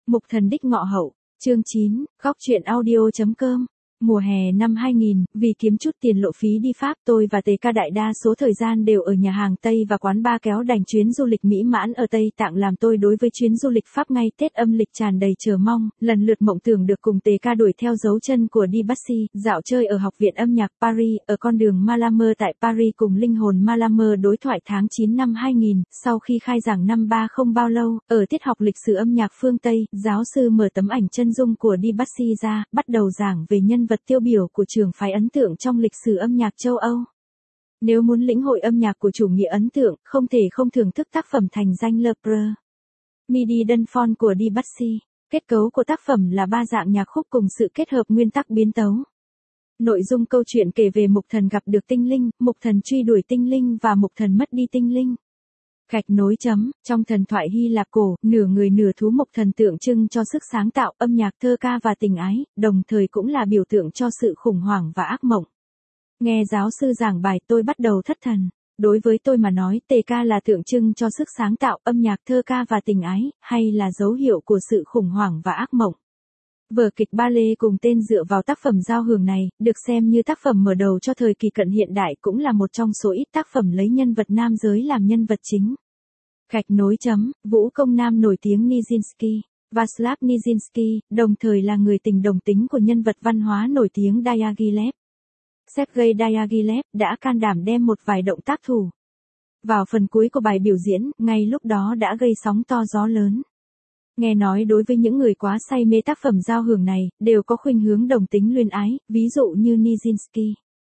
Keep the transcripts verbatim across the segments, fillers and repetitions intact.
Mục thần đích ngọ hậu, chương chín, góc truyện audio.com. Mùa hè năm hai nghìn, vì kiếm chút tiền lộ phí đi Pháp, tôi và Tề Ca đại đa số thời gian đều ở nhà hàng Tây và quán bar kéo đành chuyến du lịch mỹ mãn ở Tây Tạng làm tôi đối với chuyến du lịch Pháp ngay Tết âm lịch tràn đầy chờ mong, lần lượt mộng tưởng được cùng Tề Ca đuổi theo dấu chân của Debussy, dạo chơi ở Học viện âm nhạc Paris, ở con đường Malamer tại Paris cùng linh hồn Malamer đối thoại tháng chín năm hai nghìn, sau khi khai giảng năm ba không bao lâu, ở tiết học lịch sử âm nhạc phương Tây, giáo sư mở tấm ảnh chân dung của Debussy ra, bắt đầu giảng về nhân vật tiêu biểu của trường phái ấn tượng trong lịch sử âm nhạc châu Âu. Nếu muốn lĩnh hội âm nhạc của chủ nghĩa ấn tượng, không thể không thưởng thức tác phẩm thành danh Le Preux, Midi Đơn Phon của Debussy. Kết cấu của tác phẩm là ba dạng nhạc khúc cùng sự kết hợp nguyên tắc biến tấu. Nội dung câu chuyện kể về mục thần gặp được tinh linh, mục thần truy đuổi tinh linh và mục thần mất đi tinh linh. Gạch nối chấm, trong thần thoại Hy Lạp cổ, nửa người nửa thú mục thần tượng trưng cho sức sáng tạo, âm nhạc thơ ca và tình ái, đồng thời cũng là biểu tượng cho sự khủng hoảng và ác mộng. Nghe giáo sư giảng bài tôi bắt đầu thất thần. Đối với tôi mà nói, Tề Ca là tượng trưng cho sức sáng tạo, âm nhạc thơ ca và tình ái, hay là dấu hiệu của sự khủng hoảng và ác mộng. Vở kịch ballet cùng tên dựa vào tác phẩm giao hưởng này, được xem như tác phẩm mở đầu cho thời kỳ cận hiện đại cũng là một trong số ít tác phẩm lấy nhân vật nam giới làm nhân vật chính. Gạch nối chấm, vũ công nam nổi tiếng Nijinsky, Václav Nijinsky, đồng thời là người tình đồng tính của nhân vật văn hóa nổi tiếng Diaghilev. Sergei Diaghilev đã can đảm đem một vài động tác thủ vào phần cuối của bài biểu diễn, ngay lúc đó đã gây sóng to gió lớn. Nghe nói đối với những người quá say mê tác phẩm giao hưởng này, đều có khuynh hướng đồng tính luyến ái, ví dụ như Nijinsky.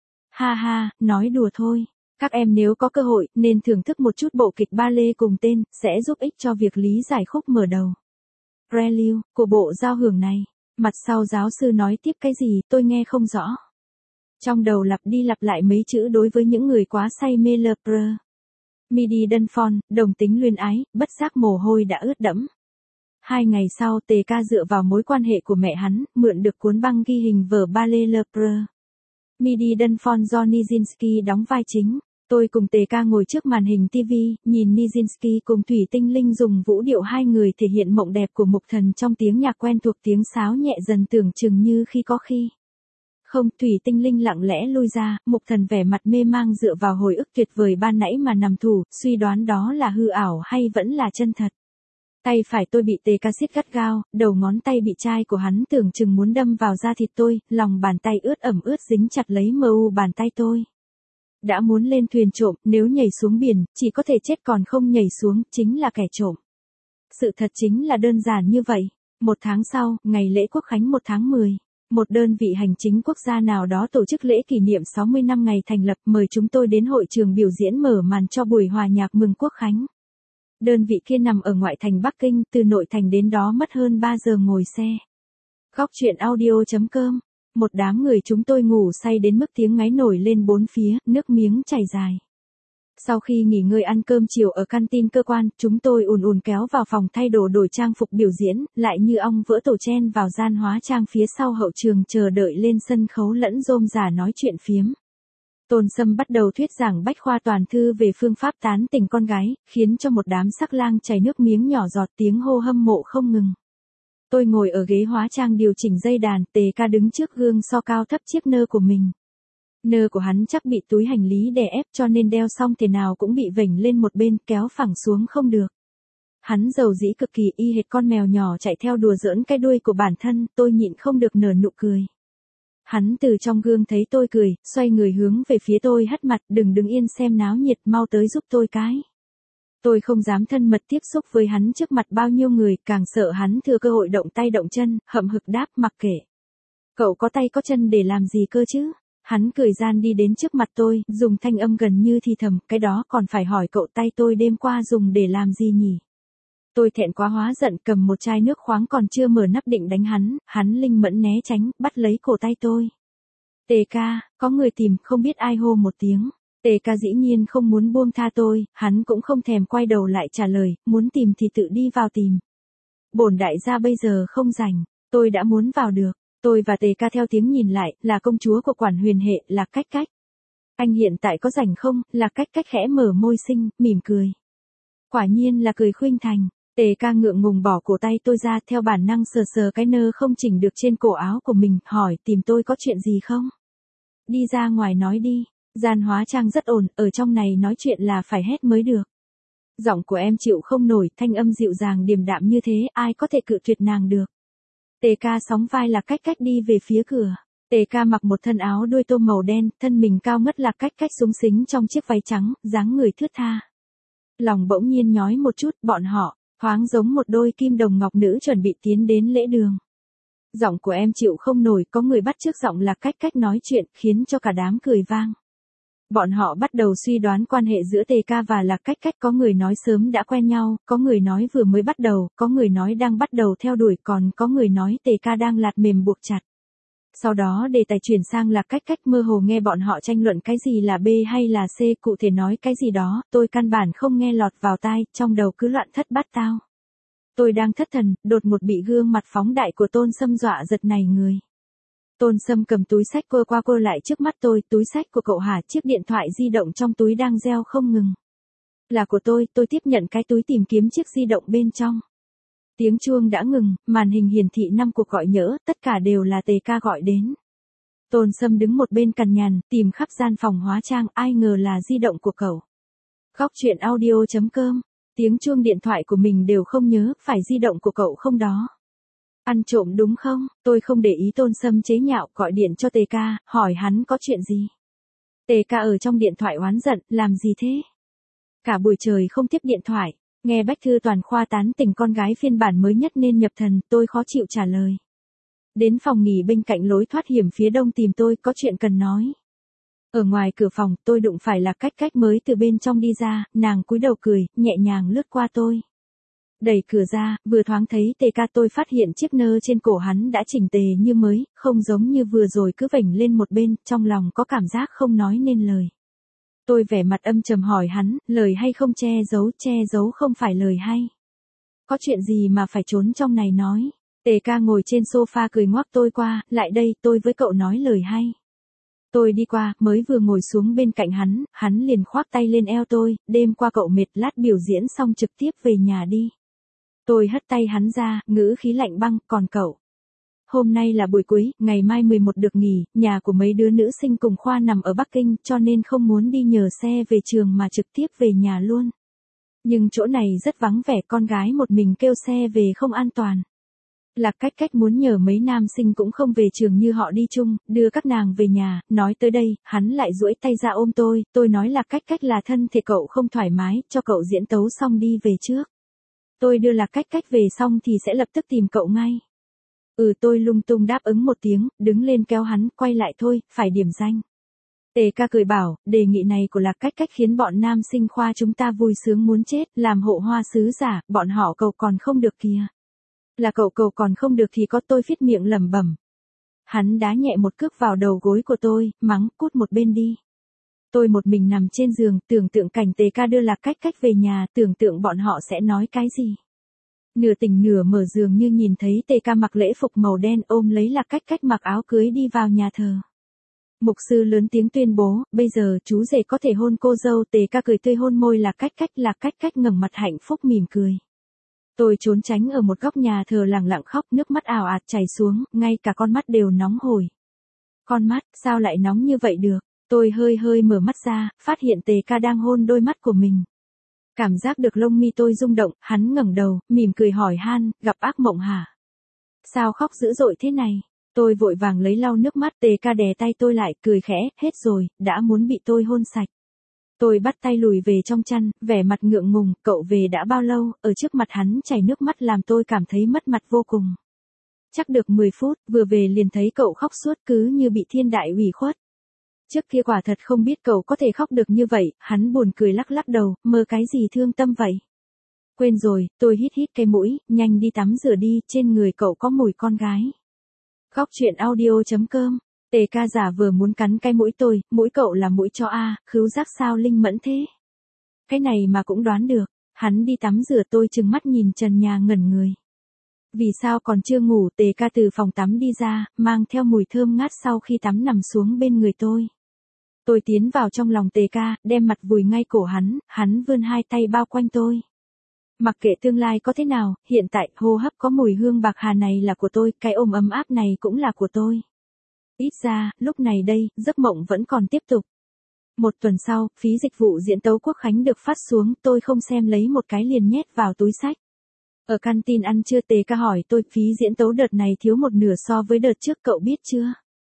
Ha ha, nói đùa thôi. Các em nếu có cơ hội, nên thưởng thức một chút bộ kịch ballet cùng tên, sẽ giúp ích cho việc lý giải khúc mở đầu, Prelude, của bộ giao hưởng này. Mặt sau giáo sư nói tiếp cái gì, tôi nghe không rõ. Trong đầu lặp đi lặp lại mấy chữ đối với những người quá say mê Le Preux, Midi Đơn Phon, đồng tính luyến ái, bất giác mồ hôi đã ướt đẫm. Hai ngày sau, Tề Ca dựa vào mối quan hệ của mẹ hắn, mượn được cuốn băng ghi hình vở ballet Le Preux, Midi Đơn Phon do Nijinsky đóng vai chính. Tôi cùng Tề Ca ngồi trước màn hình ti vi, nhìn Nijinsky cùng Thủy Tinh Linh dùng vũ điệu hai người thể hiện mộng đẹp của mục thần trong tiếng nhạc quen thuộc, tiếng sáo nhẹ dần tưởng chừng như khi có khi không. Thủy Tinh Linh lặng lẽ lui ra, mục thần vẻ mặt mê mang dựa vào hồi ức tuyệt vời ban nãy mà nằm thủ, suy đoán đó là hư ảo hay vẫn là chân thật. Tay phải tôi bị Tề Ca siết gắt gao, đầu ngón tay bị chai của hắn tưởng chừng muốn đâm vào da thịt tôi, lòng bàn tay ướt ẩm ướt dính chặt lấy mờ u bàn tay tôi. Đã muốn lên thuyền trộm, nếu nhảy xuống biển, chỉ có thể chết còn không nhảy xuống, chính là kẻ trộm. Sự thật chính là đơn giản như vậy. Một tháng sau, ngày lễ Quốc khánh một tháng mười, một đơn vị hành chính quốc gia nào đó tổ chức lễ kỷ niệm sáu mươi năm ngày thành lập, mời chúng tôi đến hội trường biểu diễn mở màn cho buổi hòa nhạc mừng Quốc khánh. Đơn vị kia nằm ở ngoại thành Bắc Kinh, từ nội thành đến đó mất hơn ba giờ ngồi xe. Góc truyện audio.com. Một đám người chúng tôi ngủ say đến mức tiếng ngáy nổi lên bốn phía, nước miếng chảy dài. Sau khi nghỉ ngơi ăn cơm chiều ở canteen cơ quan, chúng tôi ùn ùn kéo vào phòng thay đồ đổi trang phục biểu diễn, lại như ong vỡ tổ chen vào gian hóa trang phía sau hậu trường chờ đợi lên sân khấu lẫn rôm rả nói chuyện phiếm. Tôn Sâm bắt đầu thuyết giảng bách khoa toàn thư về phương pháp tán tỉnh con gái, khiến cho một đám sắc lang chảy nước miếng nhỏ giọt, tiếng hô hâm mộ không ngừng. Tôi ngồi ở ghế hóa trang điều chỉnh dây đàn, Tề Ca đứng trước gương so cao thấp chiếc nơ của mình. Nơ của hắn chắc bị túi hành lý đè ép cho nên đeo xong thế nào cũng bị vểnh lên một bên, kéo phẳng xuống không được. Hắn giàu dĩ cực kỳ, y hệt con mèo nhỏ chạy theo đùa giỡn cái đuôi của bản thân, tôi nhịn không được nở nụ cười. Hắn từ trong gương thấy tôi cười, xoay người hướng về phía tôi hất mặt, đừng đứng yên xem náo nhiệt, mau tới giúp tôi cái. Tôi không dám thân mật tiếp xúc với hắn trước mặt bao nhiêu người, càng sợ hắn thừa cơ hội động tay động chân, hậm hực đáp mặc kệ. Cậu có tay có chân để làm gì cơ chứ? Hắn cười gian đi đến trước mặt tôi, dùng thanh âm gần như thì thầm, cái đó còn phải hỏi cậu, tay tôi đêm qua dùng để làm gì nhỉ? Tôi thẹn quá hóa giận, cầm một chai nước khoáng còn chưa mở nắp định đánh hắn, hắn linh mẫn né tránh, bắt lấy cổ tay tôi. Tề Ca, có người tìm, không biết ai hô một tiếng. Tề Ca dĩ nhiên không muốn buông tha tôi, hắn cũng không thèm quay đầu lại trả lời, muốn tìm thì tự đi vào tìm. Bổn đại gia bây giờ không rảnh, tôi đã muốn vào được. Tôi và Tề Ca theo tiếng nhìn lại, là công chúa của Quản Huyền Hệ, là Cách Cách. Anh hiện tại có rảnh không? Là Cách Cách khẽ mở môi xinh, mỉm cười. Quả nhiên là cười khuynh thành. Tề ca ngượng ngùng bỏ cổ tay tôi ra, theo bản năng sờ sờ cái nơ không chỉnh được trên cổ áo của mình, hỏi tìm tôi có chuyện gì không? Đi ra ngoài nói đi, gian hóa trang rất ổn, ở trong này nói chuyện là phải hét mới được. Giọng của em chịu không nổi, thanh âm dịu dàng điềm đạm như thế, ai có thể cự tuyệt nàng được. Tề ca sóng vai Lạc Cách Cách đi về phía cửa. Tề ca mặc một thân áo đuôi tôm màu đen, thân mình cao ngất, Lạc Cách Cách xúng xính trong chiếc váy trắng, dáng người thướt tha. Lòng bỗng nhiên nhói một chút, bọn họ, thoáng giống một đôi kim đồng ngọc nữ chuẩn bị tiến đến lễ đường. Giọng của em chịu không nổi, có người bắt chước giọng Lạc Cách Cách nói chuyện, khiến cho cả đám cười vang. Bọn họ bắt đầu suy đoán quan hệ giữa Tề ca và Lạc Cách Cách, có người nói sớm đã quen nhau, có người nói vừa mới bắt đầu, có người nói đang bắt đầu theo đuổi, còn có người nói Tề ca đang lạt mềm buộc chặt. Sau đó đề tài chuyển sang Lạc Cách Cách, mơ hồ nghe bọn họ tranh luận cái gì là B hay là C, cụ thể nói cái gì đó, tôi căn bản không nghe lọt vào tai, trong đầu cứ loạn thất bát tao. Tôi đang thất thần, đột ngột bị gương mặt phóng đại của Tôn Sâm dọa giật nảy người. Tôn Sâm cầm túi sách quơ qua quơ lại trước mắt tôi, túi sách của cậu hả? Chiếc điện thoại di động trong túi đang reo không ngừng. Là của tôi, tôi tiếp nhận cái túi tìm kiếm chiếc di động bên trong. Tiếng chuông đã ngừng, màn hình hiển thị năm cuộc gọi nhỡ, tất cả đều là Tề ca gọi đến. Tôn Sâm đứng một bên cằn nhằn, tìm khắp gian phòng hóa trang, ai ngờ là di động của cậu. Góc truyện audio chấm com, tiếng chuông điện thoại của mình đều không nhớ, phải di động của cậu không đó. Ăn trộm đúng không? Tôi không để ý Tôn Sâm chế nhạo, gọi điện cho Tề ca, hỏi hắn có chuyện gì. Tề ca ở trong điện thoại oán giận, làm gì thế? Cả buổi trời không tiếp điện thoại, nghe Bách Thư Toàn khoa tán tình con gái phiên bản mới nhất nên nhập thần, tôi khó chịu trả lời. Đến phòng nghỉ bên cạnh lối thoát hiểm phía đông tìm tôi, có chuyện cần nói. Ở ngoài cửa phòng, tôi đụng phải Lạc Cách Cách mới từ bên trong đi ra, nàng cúi đầu cười, nhẹ nhàng lướt qua tôi. Đẩy cửa ra, vừa thoáng thấy Tề ca, tôi phát hiện chiếc nơ trên cổ hắn đã chỉnh tề như mới, không giống như vừa rồi cứ vểnh lên một bên, trong lòng có cảm giác không nói nên lời. Tôi vẻ mặt âm trầm hỏi hắn, lời hay không che giấu, che giấu không phải lời hay. Có chuyện gì mà phải trốn trong này nói. Tề ca ngồi trên sofa cười ngoác tôi qua, lại đây, tôi với cậu nói lời hay. Tôi đi qua, mới vừa ngồi xuống bên cạnh hắn, hắn liền khoác tay lên eo tôi, đêm qua cậu mệt, lát biểu diễn xong trực tiếp về nhà đi. Tôi hất tay hắn ra, ngữ khí lạnh băng, còn cậu. Hôm nay là buổi cuối, ngày mai mười một được nghỉ, nhà của mấy đứa nữ sinh cùng khoa nằm ở Bắc Kinh, cho nên không muốn đi nhờ xe về trường mà trực tiếp về nhà luôn. Nhưng chỗ này rất vắng vẻ, con gái một mình kêu xe về không an toàn. Lạc Cách Cách muốn nhờ mấy nam sinh cũng không về trường như họ đi chung, đưa các nàng về nhà, nói tới đây, hắn lại duỗi tay ra ôm tôi, tôi nói Lạc Cách Cách là thân thể cậu không thoải mái, cho cậu diễn tấu xong đi về trước. Tôi đưa Lạc Cách Cách về xong thì sẽ lập tức tìm cậu ngay. Ừ, tôi lung tung đáp ứng một tiếng, đứng lên kéo hắn, quay lại thôi, phải điểm danh. Tề ca cười bảo, đề nghị này của Lạc Cách Cách khiến bọn nam sinh khoa chúng ta vui sướng muốn chết, làm hộ hoa sứ giả, bọn họ cầu còn không được kìa. Là cậu cầu còn không được thì có, tôi phít miệng lẩm bẩm. Hắn đá nhẹ một cước vào đầu gối của tôi, mắng, cút một bên đi. Tôi một mình nằm trên giường, tưởng tượng cảnh Tề ca đưa Lạc Cách Cách về nhà, tưởng tượng bọn họ sẽ nói cái gì. Nửa tỉnh nửa mở giường như nhìn thấy Tề ca mặc lễ phục màu đen ôm lấy Lạc Cách Cách mặc áo cưới đi vào nhà thờ. Mục sư lớn tiếng tuyên bố, bây giờ chú rể có thể hôn cô dâu. Tề ca cười tươi hôn môi Lạc Cách Cách, Lạc Cách Cách ngẩng mặt hạnh phúc mỉm cười. Tôi trốn tránh ở một góc nhà thờ lẳng lặng khóc, nước mắt ào ạt chảy xuống, ngay cả con mắt đều nóng hổi. Con mắt, sao lại nóng như vậy được? Tôi hơi hơi mở mắt ra, phát hiện Tề ca đang hôn đôi mắt của mình. Cảm giác được lông mi tôi rung động, hắn ngẩng đầu, mỉm cười hỏi han, gặp ác mộng hả? Sao khóc dữ dội thế này? Tôi vội vàng lấy lau nước mắt. Tề ca đè tay tôi lại, cười khẽ, hết rồi, đã muốn bị tôi hôn sạch. Tôi bắt tay lùi về trong chăn, vẻ mặt ngượng ngùng, cậu về đã bao lâu? Ở trước mặt hắn chảy nước mắt làm tôi cảm thấy mất mặt vô cùng. Chắc được mười phút, vừa về liền thấy cậu khóc suốt, cứ như bị thiên đại ủy khuất. Trước kia quả thật không biết cậu có thể khóc được như vậy, hắn buồn cười lắc lắc đầu, mơ cái gì thương tâm vậy? Quên rồi, tôi hít hít cái mũi, nhanh đi tắm rửa đi, trên người cậu có mùi con gái. Góc truyện audio chấm com, Tề ca giả vừa muốn cắn cái mũi tôi, mũi cậu là mũi chó a, khứu giác sao linh mẫn thế? Cái này mà cũng đoán được, hắn đi tắm rửa, tôi trừng mắt nhìn trần nhà ngẩn người. Vì sao còn chưa ngủ? Tề ca từ phòng tắm đi ra, mang theo mùi thơm ngát sau khi tắm nằm xuống bên người tôi. Tôi tiến vào trong lòng Tề ca, đem mặt vùi ngay cổ hắn, hắn vươn hai tay bao quanh tôi. Mặc kệ tương lai có thế nào, hiện tại hô hấp có mùi hương bạc hà này là của tôi, cái ôm ấm áp này cũng là của tôi. Ít ra, lúc này đây, giấc mộng vẫn còn tiếp tục. Một tuần sau, phí dịch vụ diễn tấu Quốc Khánh được phát xuống, tôi không xem lấy một cái liền nhét vào túi xách. Ở canteen ăn trưa Tề ca hỏi tôi, phí diễn tấu đợt này thiếu một nửa so với đợt trước cậu biết chưa?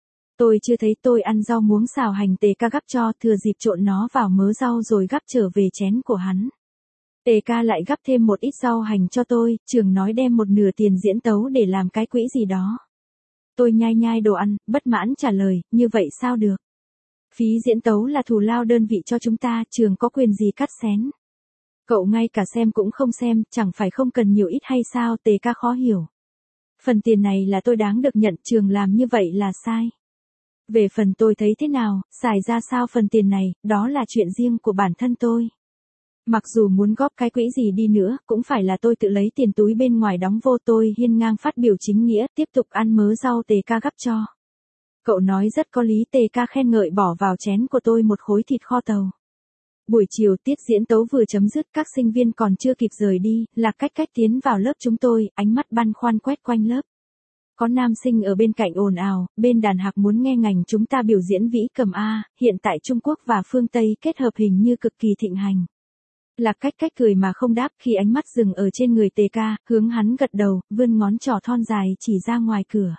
Tôi chưa thấy, tôi ăn rau muống xào hành Tề ca gắp cho, thừa dịp trộn nó vào mớ rau rồi gắp trở về chén của hắn. Tề ca lại gắp thêm một ít rau hành cho tôi, trường nói đem một nửa tiền diễn tấu để làm cái quỹ gì đó. Tôi nhai nhai đồ ăn, bất mãn trả lời, như vậy sao được? Phí diễn tấu là thù lao đơn vị cho chúng ta, trường có quyền gì cắt xén? Cậu ngay cả xem cũng không xem, chẳng phải không cần nhiều ít hay sao? Tề ca khó hiểu. Phần tiền này là tôi đáng được nhận, trường làm như vậy là sai. Về phần tôi thấy thế nào, xài ra sao phần tiền này, đó là chuyện riêng của bản thân tôi. Mặc dù muốn góp cái quỹ gì đi nữa, cũng phải là tôi tự lấy tiền túi bên ngoài đóng vô. Tôi hiên ngang phát biểu chính nghĩa, tiếp tục ăn mớ rau Tề ca gắp cho. Cậu nói rất có lý. Tề ca khen ngợi bỏ vào chén của tôi một khối thịt kho tàu. Buổi chiều tiết diễn tấu vừa chấm dứt, các sinh viên còn chưa kịp rời đi, Lạc Cách Cách tiến vào lớp chúng tôi, ánh mắt băn khoăn quét quanh lớp. Có nam sinh ở bên cạnh ồn ào, bên đàn hạc muốn nghe ngành chúng ta biểu diễn vĩ cầm A, hiện tại Trung Quốc và phương Tây kết hợp hình như cực kỳ thịnh hành. Lạc Cách Cách cười mà không đáp, khi ánh mắt dừng ở trên người Tề ca, hướng hắn gật đầu, vươn ngón trỏ thon dài chỉ ra ngoài cửa.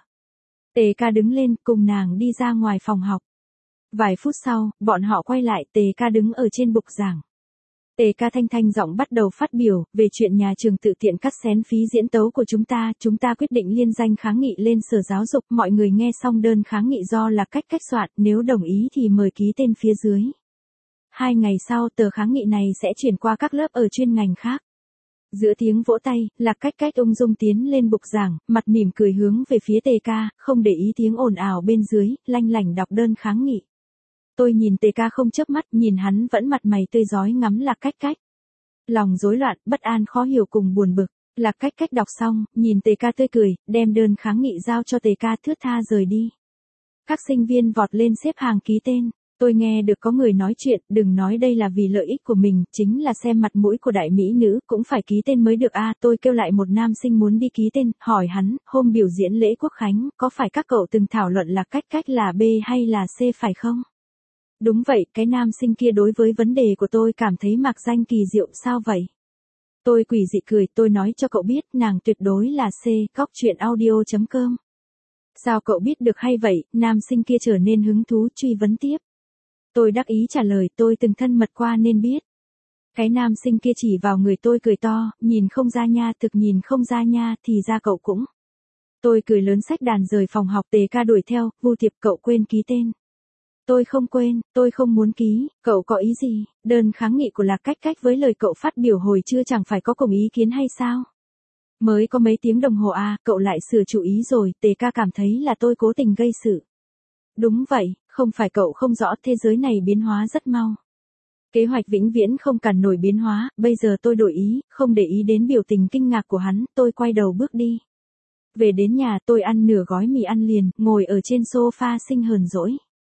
Tề ca đứng lên, cùng nàng đi ra ngoài phòng học. Vài phút sau, bọn họ quay lại, Tề ca đứng ở trên bục giảng. Tề ca thanh thanh giọng bắt đầu phát biểu, về chuyện nhà trường tự tiện cắt xén phí diễn tấu của chúng ta, chúng ta quyết định liên danh kháng nghị lên Sở Giáo dục, mọi người nghe xong đơn kháng nghị do Lạc Cách Cách soạn, nếu đồng ý thì mời ký tên phía dưới. Hai ngày sau, tờ kháng nghị này sẽ chuyển qua các lớp ở chuyên ngành khác. Giữa tiếng vỗ tay, Lạc Cách Cách ung dung tiến lên bục giảng, mặt mỉm cười hướng về phía Tề ca, không để ý tiếng ồn ào bên dưới, lanh lảnh đọc đơn kháng nghị. Tôi nhìn Tề ca không chớp mắt, nhìn hắn vẫn mặt mày tươi rói ngắm Lạc Cách Cách. Lòng rối loạn, bất an khó hiểu cùng buồn bực. Lạc Cách Cách đọc xong, nhìn Tề ca tươi cười, đem đơn kháng nghị giao cho Tề ca thướt tha rời đi. Các sinh viên vọt lên xếp hàng ký tên. Tôi nghe được có người nói chuyện, đừng nói đây là vì lợi ích của mình, chính là xem mặt mũi của đại mỹ nữ, cũng phải ký tên mới được a. Tôi kêu lại một nam sinh muốn đi ký tên, hỏi hắn, hôm biểu diễn lễ Quốc Khánh, có phải các cậu từng thảo luận Lạc Cách Cách là B hay là C phải không? Đúng vậy, cái nam sinh kia đối với vấn đề của tôi cảm thấy mạc danh kỳ diệu, sao vậy? Tôi quỷ dị cười, tôi nói cho cậu biết, nàng tuyệt đối là C, Cóc Truyện Audio chấm com. Sao cậu biết được hay vậy? Nam sinh kia trở nên hứng thú, truy vấn tiếp. Tôi đắc ý trả lời, tôi từng thân mật qua nên biết. Cái nam sinh kia chỉ vào người tôi cười to, nhìn không ra nha, thực nhìn không ra nha, thì ra cậu cũng. Tôi cười lớn xách đàn rời phòng học. Tề ca đuổi theo, Vu Tiệp, cậu quên ký tên. Tôi không quên, tôi không muốn ký, cậu có ý gì? Đơn kháng nghị của Lạc Cách Cách với lời cậu phát biểu hồi trưa chẳng phải có cùng ý kiến hay sao? Mới có mấy tiếng đồng hồ à, cậu lại sửa chủ ý rồi. Tề ca cảm thấy là tôi cố tình gây sự. Đúng vậy, không phải cậu không rõ, thế giới này biến hóa rất mau. Kế hoạch vĩnh viễn không cản nổi biến hóa, bây giờ tôi đổi ý, không để ý đến biểu tình kinh ngạc của hắn, tôi quay đầu bước đi. Về đến nhà tôi ăn nửa gói mì ăn liền, ngồi ở trên sofa sinh hờn dỗi.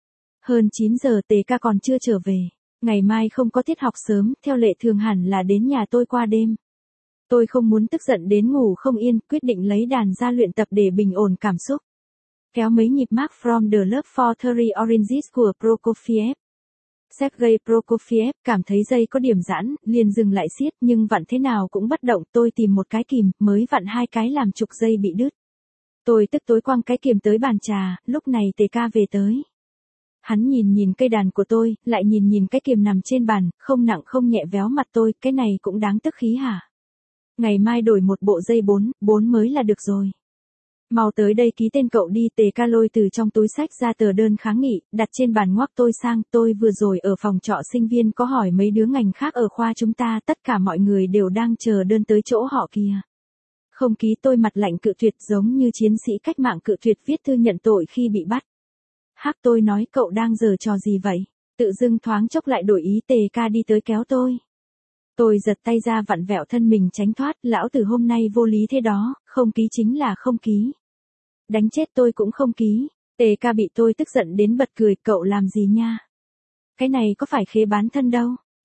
Hơn chín giờ Tề ca còn chưa trở về. Ngày mai không có tiết học sớm, theo lệ thường hẳn là đến nhà tôi qua đêm. Tôi không muốn tức giận đến ngủ không yên, quyết định lấy đàn ra luyện tập để bình ổn cảm xúc. Kéo mấy nhịp Mark from the Love for Three Oranges của Prokofiev. Sergei Prokofiev cảm thấy dây có điểm giãn, liền dừng lại siết, nhưng vặn thế nào cũng bất động. Tôi tìm một cái kìm, mới vặn hai cái làm trục dây bị đứt. Tôi tức tối quăng cái kìm tới bàn trà, lúc này Tề ca về tới. Hắn nhìn nhìn cây đàn của tôi, lại nhìn nhìn cái kìm nằm trên bàn, không nặng không nhẹ véo mặt tôi, cái này cũng đáng tức khí hả? Ngày mai đổi một bộ dây bốn, bốn mới là được rồi. Mau tới đây ký tên cậu đi. Tề ca lôi từ trong túi sách ra tờ đơn kháng nghị, đặt trên bàn ngoắc tôi sang. Tôi vừa rồi ở phòng trọ sinh viên có hỏi mấy đứa ngành khác ở khoa chúng ta, tất cả mọi người đều đang chờ đơn tới chỗ họ kìa. Không ký. Tôi mặt lạnh cự tuyệt, giống như chiến sĩ cách mạng cự tuyệt viết thư nhận tội khi bị bắt. Hắc, tôi nói, cậu đang giở trò gì vậy? Tự dưng thoáng chốc lại đổi ý. Tề ca đi tới kéo tôi. Tôi giật tay ra vặn vẹo thân mình tránh thoát, lão tử hôm nay vô lý thế đó, không ký chính là không ký. Đánh chết tôi cũng không ký. Tề ca bị tôi tức giận đến bật cười, cậu làm gì nha? Cái này có phải khế bán thân đâu. Tôi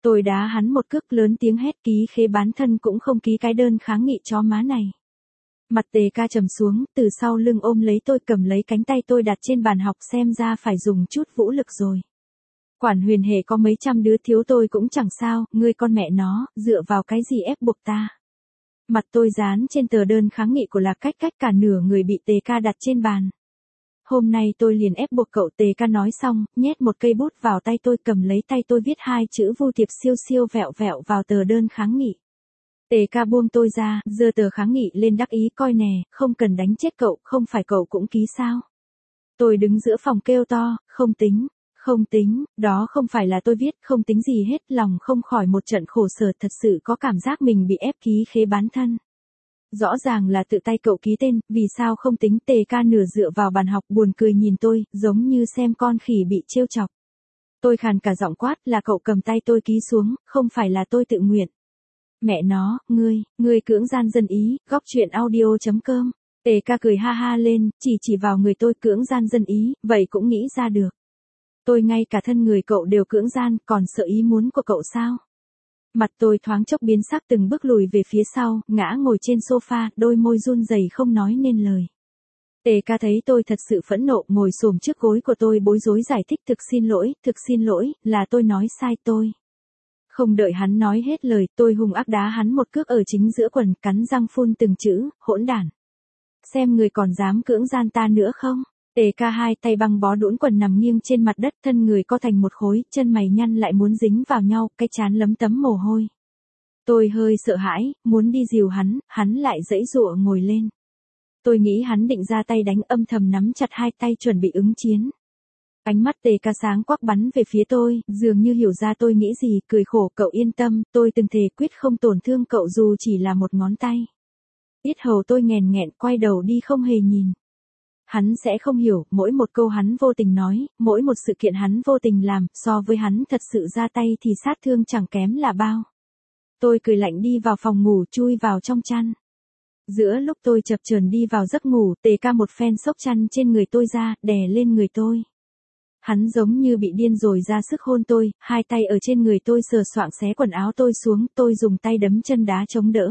Tôi đá hắn một cước lớn tiếng hét ký khế bán thân cũng không ký cái đơn kháng nghị chó má này. Mặt Tề ca trầm xuống, từ sau lưng ôm lấy tôi cầm lấy cánh tay tôi đặt trên bàn học xem ra phải dùng chút vũ lực rồi. Quản Huyền Hề có mấy trăm đứa thiếu tôi cũng chẳng sao, ngươi con mẹ nó, dựa vào cái gì ép buộc ta. Mặt tôi dán trên tờ đơn kháng nghị của Lạc Cách Cách cả nửa người bị Tề ca đặt trên bàn. Hôm nay tôi liền ép buộc cậu. Tề ca nói xong, nhét một cây bút vào tay tôi cầm lấy tay tôi viết hai chữ Vu Tiệp siêu siêu vẹo vẹo vào tờ đơn kháng nghị. Tề ca buông tôi ra, giơ tờ kháng nghị lên đắc ý coi nè, không cần đánh chết cậu, không phải cậu cũng ký sao. Tôi đứng giữa phòng kêu to, không tính, không tính, đó không phải là tôi viết, không tính gì hết, lòng không khỏi một trận khổ sở, thật sự có cảm giác mình bị ép ký khế bán thân. Rõ ràng là tự tay cậu ký tên, vì sao không tính. Tề ca nửa dựa vào bàn học buồn cười nhìn tôi, giống như xem con khỉ bị trêu chọc. Tôi khàn cả giọng quát, là cậu cầm tay tôi ký xuống, không phải là tôi tự nguyện. Mẹ nó, ngươi, ngươi cưỡng gian dân ý, góc truyện audio chấm com. Tề ca cười ha ha lên, chỉ chỉ vào người tôi cưỡng gian dân ý, vậy cũng nghĩ ra được. Tôi ngay cả thân người cậu đều cưỡng gian, còn sợ ý muốn của cậu sao? Mặt tôi thoáng chốc biến sắc từng bước lùi về phía sau, ngã ngồi trên sofa, đôi môi run rẩy không nói nên lời. Tề ca thấy tôi thật sự phẫn nộ, ngồi xổm trước gối của tôi bối rối giải thích thực xin lỗi, thực xin lỗi, là tôi nói sai tôi. Không đợi hắn nói hết lời, tôi hung ác đá hắn một cước ở chính giữa quần, cắn răng phun từng chữ, hỗn đản. Xem người còn dám cưỡng gian ta nữa không? Tề ca hai tay băng bó đũn quần nằm nghiêng trên mặt đất, thân người co thành một khối, chân mày nhăn lại muốn dính vào nhau, cái trán lấm tấm mồ hôi. Tôi hơi sợ hãi, muốn đi dìu hắn, hắn lại giãy giụa ngồi lên. Tôi nghĩ hắn định ra tay đánh, âm thầm nắm chặt hai tay chuẩn bị ứng chiến. Ánh mắt Tề ca sáng quắc bắn về phía tôi, dường như hiểu ra tôi nghĩ gì, cười khổ, cậu yên tâm, tôi từng thề quyết không tổn thương cậu dù chỉ là một ngón tay. Yết hầu tôi nghẹn nghẹn, quay đầu đi không hề nhìn. Hắn sẽ không hiểu, mỗi một câu hắn vô tình nói, mỗi một sự kiện hắn vô tình làm, so với hắn thật sự ra tay thì sát thương chẳng kém là bao. Tôi cười lạnh đi vào phòng ngủ, chui vào trong chăn. Giữa lúc tôi chập chờn đi vào giấc ngủ, Tề ca một phen xốc chăn trên người tôi ra, đè lên người tôi. Hắn giống như bị điên rồi ra sức hôn tôi, hai tay ở trên người tôi sờ soạng xé quần áo tôi xuống, tôi dùng tay đấm chân đá chống đỡ.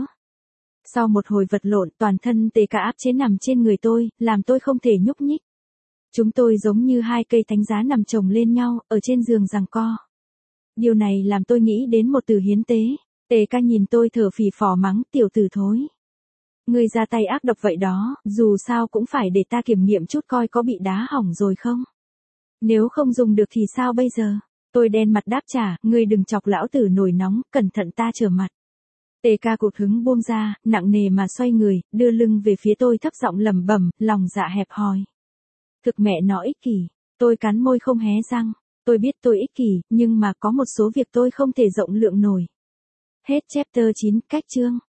Sau một hồi vật lộn, toàn thân Tề ca áp chế nằm trên người tôi, làm tôi không thể nhúc nhích. Chúng tôi giống như hai cây thánh giá nằm chồng lên nhau, ở trên giường giằng co. Điều này làm tôi nghĩ đến một từ hiến tế. Tề ca nhìn tôi thở phì phò mắng, tiểu tử thối. Ngươi ra tay ác độc vậy đó, dù sao cũng phải để ta kiểm nghiệm chút coi có bị đá hỏng rồi không. Nếu không dùng được thì sao bây giờ? Tôi đen mặt đáp trả, ngươi đừng chọc lão tử nổi nóng, cẩn thận ta trở mặt. Tề ca cụt hứng buông ra, nặng nề mà xoay người, đưa lưng về phía tôi thấp giọng lẩm bẩm, lòng dạ hẹp hòi. Thực mẹ nó ích kỷ, tôi cắn môi không hé răng, tôi biết tôi ích kỷ, nhưng mà có một số việc tôi không thể rộng lượng nổi. Hết chapter chín, cách chương.